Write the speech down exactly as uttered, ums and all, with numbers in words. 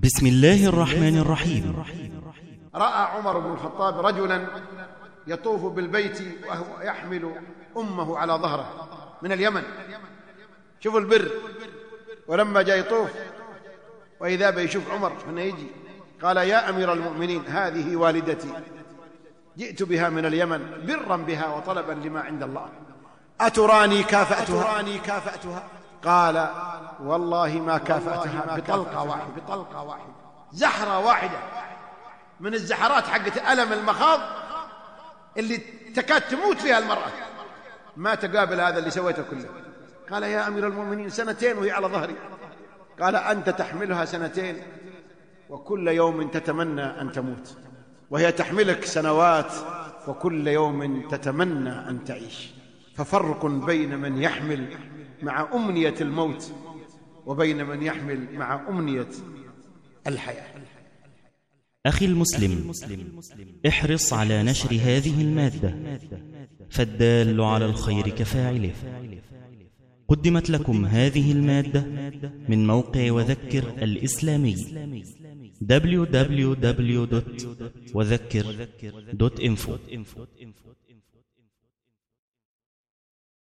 بسم الله الرحمن الرحيم. رأى عمر بن الخطاب رجلا يطوف بالبيت وهو يحمل أمه على ظهره من اليمن. شوفوا البر. ولما جاء يطوف وإذا بيشوف عمر من يجي قال: يا أمير المؤمنين، هذه والدتي، جئت بها من اليمن برا بها وطلبا لما عند الله، أتراني كافأتها؟ أتراني كافأتها؟ قال: والله ما كافأتها بطلقة واحدة، بطلقة واحدة، زحرة واحدة من الزحرات حقت ألم المخاض اللي تكاد تموت فيها المرأة، ما تقابل هذا اللي سويته كله. قال: يا أمير المؤمنين، سنتين وهي على ظهري. قال: أنت تحملها سنتين وكل يوم تتمنى أن تموت، وهي تحملك سنوات وكل يوم تتمنى أن تعيش. ففرق بين من يحمل مع أمنية الموت وبين من يحمل مع أمنية الحياة. أخي المسلم، احرص على نشر هذه المادة، فالدال على الخير كفاعله. قدمت لكم هذه المادة من موقع وذكر الإسلامي دبليو دبليو دبليو دوت وذكر دوت إنفو.